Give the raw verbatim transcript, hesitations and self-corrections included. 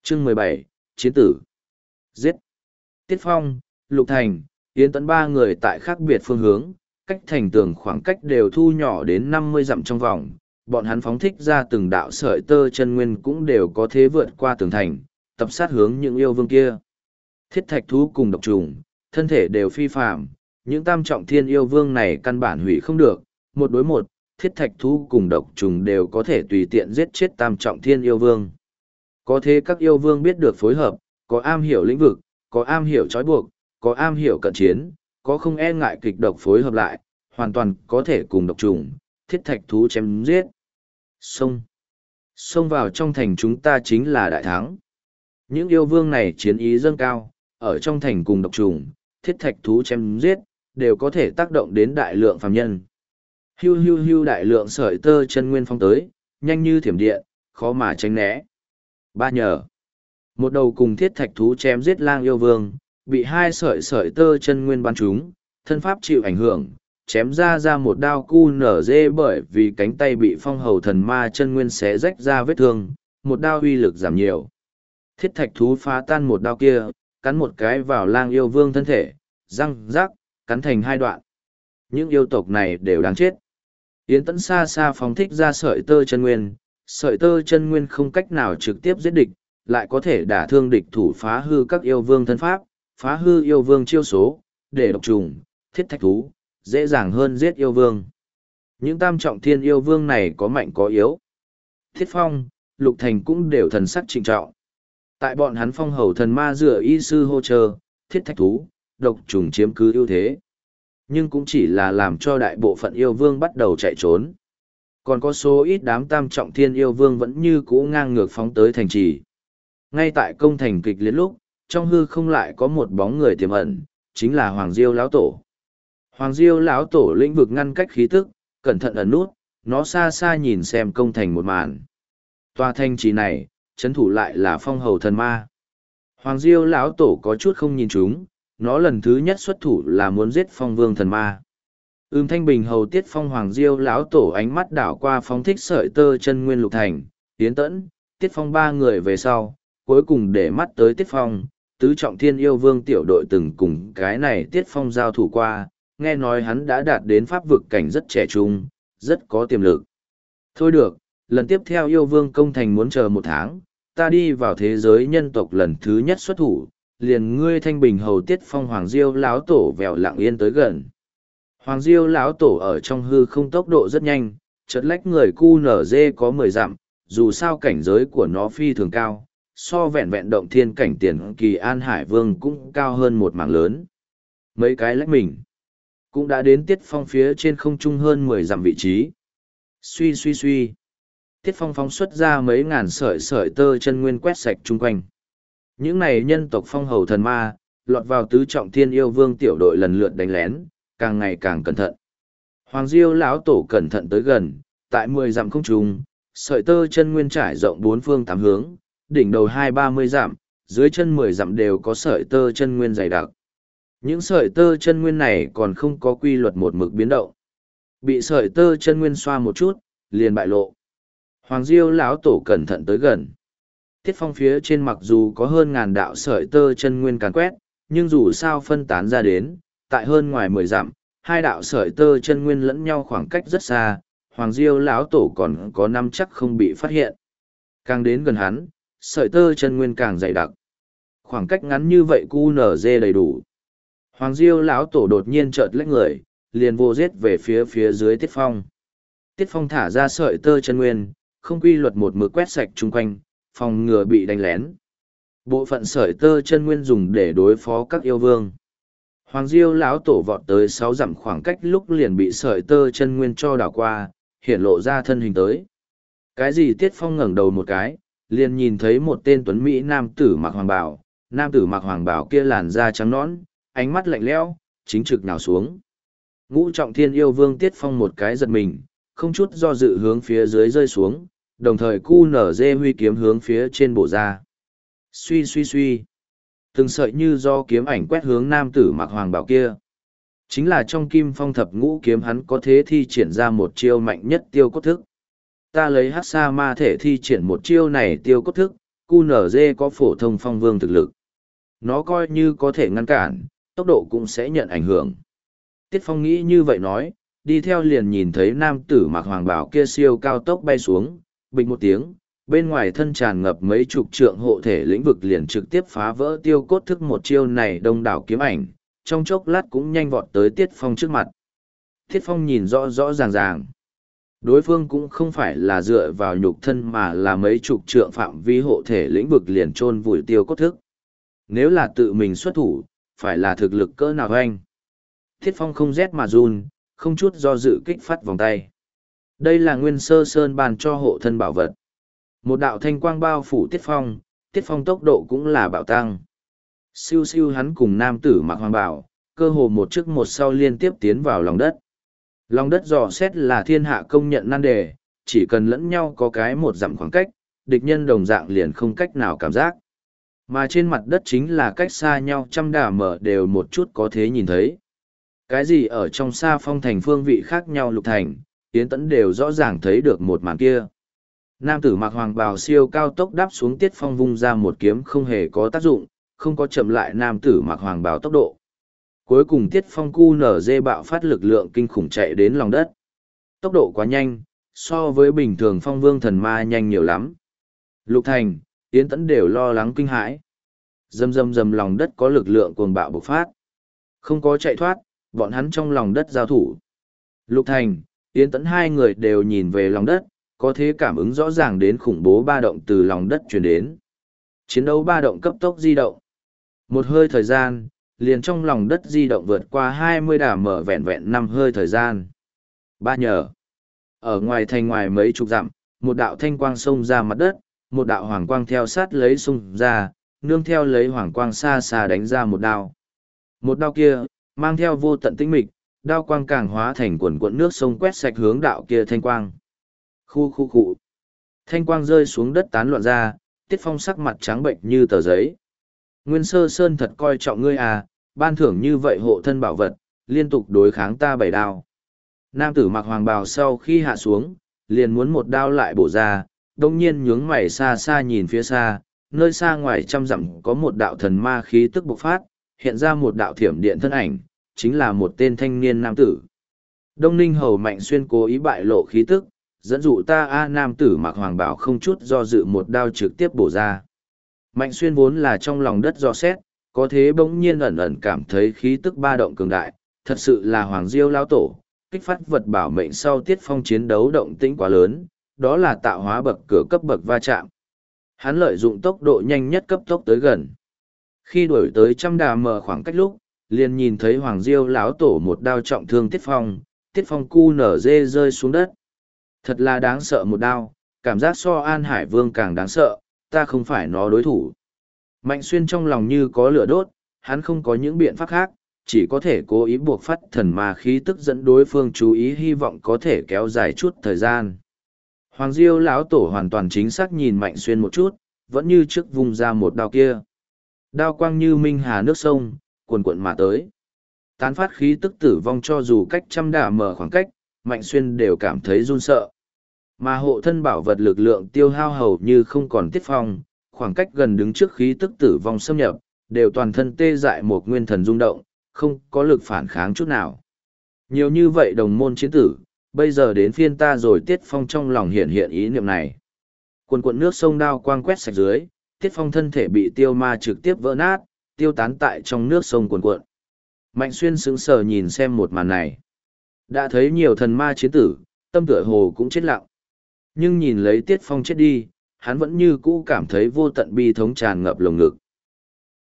Chương mười bảy, Chiến tử. Giết. Tiết Phong, Lục Thành, Yến Tấn ba người tại khác biệt phương hướng, cách thành tường khoảng cách đều thu nhỏ đến năm mươi dặm trong vòng. Bọn hắn phóng thích ra từng đạo sợi tơ chân nguyên cũng đều có thế vượt qua tường thành, tập sát hướng những yêu vương kia. Thiết thạch thú cùng độc trùng, thân thể đều phi phạm, những tam trọng thiên yêu vương này căn bản hủy không được, một đối một, thiết thạch thú cùng độc trùng đều có thể tùy tiện giết chết tam trọng thiên yêu vương. Có thế các yêu vương biết được phối hợp, có am hiểu lĩnh vực, có am hiểu trói buộc, có am hiểu cận chiến, có không e ngại kịch độc phối hợp lại, hoàn toàn có thể cùng độc trùng, thiết thạch thú chém giết. Xông. Xông vào trong thành chúng ta chính là đại thắng. Những yêu vương này chiến ý dâng cao, ở trong thành cùng độc trùng, thiết thạch thú chém giết, đều có thể tác động đến đại lượng phàm nhân. Hưu hưu hưu đại lượng sợi tơ chân nguyên phong tới, nhanh như thiểm điện, khó mà tránh né. Ba nhờ. Một đầu cùng thiết thạch thú chém giết lang yêu vương, bị hai sợi sợi tơ chân nguyên bắn trúng, thân pháp chịu ảnh hưởng, chém ra ra một đao cu nở dê bởi vì cánh tay bị phong hầu thần ma chân nguyên xé rách ra vết thương, một đao uy lực giảm nhiều. Thiết thạch thú phá tan một đao kia, cắn một cái vào lang yêu vương thân thể, răng rác, cắn thành hai đoạn. Những yêu tộc này đều đáng chết. Yến Tẫn xa xa phóng thích ra sợi tơ chân nguyên, sợi tơ chân nguyên không cách nào trực tiếp giết địch, lại có thể đả thương địch thủ phá hư các yêu vương thân pháp, phá hư yêu vương chiêu số, để độc trùng, thiết thạch thú, dễ dàng hơn giết yêu vương. Những tam trọng thiên yêu vương này có mạnh có yếu. Thiết Phong, Lục Thành cũng đều thần sắc trịnh trọng. Tại bọn hắn phong hầu thần ma dựa y sư hô chờ, thiết thạch thú, độc trùng chiếm cứ ưu thế. Nhưng cũng chỉ là làm cho đại bộ phận yêu vương bắt đầu chạy trốn. Còn có số ít đám tam trọng thiên yêu vương vẫn như cũ ngang ngược phóng tới thành trì. Ngay tại công thành kịch liệt lúc, trong hư không lại có một bóng người tiềm ẩn, chính là Hoàng Diêu lão tổ. Hoàng Diêu lão tổ lĩnh vực ngăn cách khí tức, cẩn thận ẩn nút, nó xa xa nhìn xem công thành một màn. Tòa thành trì này, trấn thủ lại là phong hầu thần ma. Hoàng Diêu lão tổ có chút không nhìn chúng, nó lần thứ nhất xuất thủ là muốn giết phong vương thần ma. Ưm Thanh Bình hầu Tiết Phong Hoàng Diêu lão tổ ánh mắt đảo qua phóng thích sợi tơ chân nguyên Lục Thành, Yến Tẫn, Tiết Phong ba người về sau, cuối cùng để mắt tới Tiết Phong, tứ trọng thiên yêu vương tiểu đội từng cùng cái này Tiết Phong giao thủ qua, nghe nói hắn đã đạt đến pháp vực cảnh rất trẻ trung, rất có tiềm lực. Thôi được, lần tiếp theo yêu vương công thành muốn chờ một tháng, ta đi vào thế giới nhân tộc lần thứ nhất xuất thủ, liền ngươi Thanh Bình hầu Tiết Phong Hoàng Diêu lão tổ vèo lặng yên tới gần. Hoàng Diêu lão tổ ở trong hư không tốc độ rất nhanh, chợt lách người cu nở dê có mười dặm, dù sao cảnh giới của nó phi thường cao, so vẹn vẹn động thiên cảnh tiền kỳ An Hải Vương cũng cao hơn một mảng lớn. Mấy cái lách mình, cũng đã đến Tiết Phong phía trên không trung hơn mười dặm vị trí. Suy suy suy, Tiết Phong phóng xuất ra mấy ngàn sợi sợi tơ chân nguyên quét sạch chung quanh. Những này nhân tộc phong hầu thần ma, lọt vào tứ trọng thiên yêu vương tiểu đội lần lượt đánh lén, càng ngày càng cẩn thận. Hoàng Diêu lão tổ cẩn thận tới gần, tại mười dặm không trung, sợi tơ chân nguyên trải rộng bốn phương tám hướng, đỉnh đầu hai ba mươi dặm, dưới chân mười dặm đều có sợi tơ chân nguyên dày đặc. Những sợi tơ chân nguyên này còn không có quy luật một mực biến động. Bị sợi tơ chân nguyên xoa một chút, liền bại lộ. Hoàng Diêu lão tổ cẩn thận tới gần. Tiết Phong phía trên mặc dù có hơn ngàn đạo sợi tơ chân nguyên càn quét, nhưng dù sao phân tán ra đến, tại hơn ngoài mười dặm, hai đạo sợi tơ chân nguyên lẫn nhau khoảng cách rất xa, Hoàng Diêu lão tổ còn có năm chắc không bị phát hiện. Càng đến gần hắn, sợi tơ chân nguyên càng dày đặc. Khoảng cách ngắn như vậy cu nở dê đầy đủ. Hoàng Diêu lão tổ đột nhiên chợt lách người, liền vô giết về phía phía dưới Tiết Phong. Tiết Phong thả ra sợi tơ chân nguyên, không quy luật một mực quét sạch chung quanh, phòng ngừa bị đánh lén. Bộ phận sợi tơ chân nguyên dùng để đối phó các yêu vương. Hoàng Diêu lão tổ vọt tới sáu dặm khoảng cách lúc liền bị sợi tơ chân nguyên cho đảo qua, hiện lộ ra thân hình tới. Cái gì Tiết Phong ngẩng đầu một cái, liền nhìn thấy một tên tuấn mỹ nam tử mặc hoàng bào, nam tử mặc hoàng bào kia làn da trắng nõn, ánh mắt lạnh lẽo, chính trực nào xuống. Ngũ trọng thiên yêu vương Tiết Phong một cái giật mình, không chút do dự hướng phía dưới rơi xuống, đồng thời cu nở dê huy kiếm hướng phía trên bổ ra. Suy suy suy. Từng sợi như do kiếm ảnh quét hướng nam tử mặc hoàng bào kia. Chính là trong Kim Phong thập ngũ kiếm hắn có thế thi triển ra một chiêu mạnh nhất tiêu cốt thức. Ta lấy hắc sa ma thể thi triển một chiêu này tiêu cốt thức, cu nở dê có phổ thông phong vương thực lực. Nó coi như có thể ngăn cản, tốc độ cũng sẽ nhận ảnh hưởng. Tiết Phong nghĩ như vậy nói, đi theo liền nhìn thấy nam tử mặc hoàng bào kia siêu cao tốc bay xuống, bịch một tiếng, bên ngoài thân tràn ngập mấy chục trượng hộ thể lĩnh vực liền trực tiếp phá vỡ tiêu cốt thức một chiêu này đông đảo kiếm ảnh, trong chốc lát cũng nhanh vọt tới Tiết Phong trước mặt. Tiết Phong nhìn rõ rõ ràng ràng. Đối phương cũng không phải là dựa vào nhục thân mà là mấy chục trượng phạm vi hộ thể lĩnh vực liền chôn vùi tiêu cốt thức. Nếu là tự mình xuất thủ, phải là thực lực cỡ nào anh. Thiết Phong không rét mà run, không chút do dự kích phát vòng tay. Đây là Nguyên Sơ Sơn ban cho hộ thân bảo vật. Một đạo thanh quang bao phủ Tiết Phong, Tiết Phong tốc độ cũng là bạo tăng. Siêu siêu hắn cùng nam tử mặc hoàng bảo, cơ hồ một trước một sau liên tiếp tiến vào lòng đất. Lòng đất dò xét là thiên hạ công nhận nan đề, chỉ cần lẫn nhau có cái một dặm khoảng cách, địch nhân đồng dạng liền không cách nào cảm giác. Mà trên mặt đất chính là cách xa nhau trăm đà mở đều một chút có thể nhìn thấy. Cái gì ở trong xa phong thành phương vị khác nhau lục thành, Yến Tẫn đều rõ ràng thấy được một màn kia. Nam tử mặc hoàng bào siêu cao tốc đáp xuống Tiết Phong vung ra một kiếm không hề có tác dụng, không có chậm lại nam tử mặc hoàng bào tốc độ. Cuối cùng Tiết Phong cu nở dê bạo phát lực lượng kinh khủng chạy đến lòng đất. Tốc độ quá nhanh, so với bình thường phong vương thần ma nhanh nhiều lắm. Lục thành, Yến Tẫn đều lo lắng kinh hãi. Dầm dầm dầm lòng đất có lực lượng cuồng bạo bộc phát. Không có chạy thoát, bọn hắn trong lòng đất giao thủ. Lục thành, Yến Tẫn hai người đều nhìn về lòng đất, có thể cảm ứng rõ ràng đến khủng bố ba động từ lòng đất truyền đến. Chiến đấu ba động cấp tốc di động. Một hơi thời gian, liền trong lòng đất di động vượt qua hai mươi đà mở vẹn vẹn năm hơi thời gian. Ba nhờ. Ở ngoài thành ngoài mấy chục dặm, một đạo thanh quang xông ra mặt đất, một đạo hoàng quang theo sát lấy xông ra, nương theo lấy hoàng quang xa xa đánh ra một đao. Một đao kia, mang theo vô tận tĩnh mịch, đao quang càng hóa thành quần cuộn nước sông quét sạch hướng đạo kia thanh quang. Khu khu khu. Thanh quang rơi xuống đất tán loạn ra, Tiết Phong sắc mặt trắng bệnh như tờ giấy. Nguyên Sơ Sơn thật coi trọng ngươi à, ban thưởng như vậy hộ thân bảo vật, liên tục đối kháng ta bảy đao. Nam tử mặc hoàng bào sau khi hạ xuống, liền muốn một đao lại bổ ra, đông nhiên nhướng mày xa xa nhìn phía xa, nơi xa ngoài trăm dặm có một đạo thần ma khí tức bộc phát, hiện ra một đạo thiểm điện thân ảnh, chính là một tên thanh niên nam tử. Đông Ninh Hầu Mạnh Xuyên cố ý bại lộ khí tức, dẫn dụ ta a nam tử mặc hoàng bào không chút do dự một đao trực tiếp bổ ra. Mạnh Xuyên vốn là trong lòng đất dò xét, có thế bỗng nhiên ẩn ẩn cảm thấy khí tức ba động cường đại, thật sự là Hoàng Diêu lao tổ, kích phát vật bảo mệnh sau Tiết Phong chiến đấu động tĩnh quá lớn, đó là tạo hóa bậc cửa cấp bậc va chạm. Hắn lợi dụng tốc độ nhanh nhất cấp tốc tới gần. Khi đuổi tới trăm đà mở khoảng cách lúc, liền nhìn thấy Hoàng Diêu lão tổ một đao trọng thương Tiết Phong, Tiết Phong cu nở dê rơi xuống đất. Thật là đáng sợ một đao, cảm giác so An Hải Vương càng đáng sợ, ta không phải nó đối thủ. Mạnh Xuyên trong lòng như có lửa đốt, hắn không có những biện pháp khác, chỉ có thể cố ý buộc phát thần ma khí tức dẫn đối phương chú ý hy vọng có thể kéo dài chút thời gian. Hoàng Diêu lão tổ hoàn toàn chính xác nhìn Mạnh Xuyên một chút, vẫn như trước vùng ra một đao kia. Đao quang như minh hà nước sông, cuồn cuộn mà tới. Tán phát khí tức tử vong cho dù cách trăm đả mở khoảng cách, Mạnh Xuyên đều cảm thấy run sợ. Mà hộ thân bảo vật lực lượng tiêu hao hầu như không còn Tiết Phong, khoảng cách gần đứng trước khí tức tử vong xâm nhập, đều toàn thân tê dại một nguyên thần rung động, không có lực phản kháng chút nào. Nhiều như vậy đồng môn chiến tử, bây giờ đến phiên ta rồi. Tiết Phong trong lòng hiện hiện ý niệm này. Cuồn cuộn nước sông đao quang quét sạch dưới, Tiết Phong thân thể bị tiêu ma trực tiếp vỡ nát, tiêu tán tại trong nước sông cuồn cuộn. Mạnh Xuyên sững sờ nhìn xem một màn này. Đã thấy nhiều thần ma chiến tử, tâm tựa hồ cũng chết lặng. Nhưng nhìn lấy Tiết Phong chết đi, hắn vẫn như cũ cảm thấy vô tận bi thống tràn ngập lồng ngực.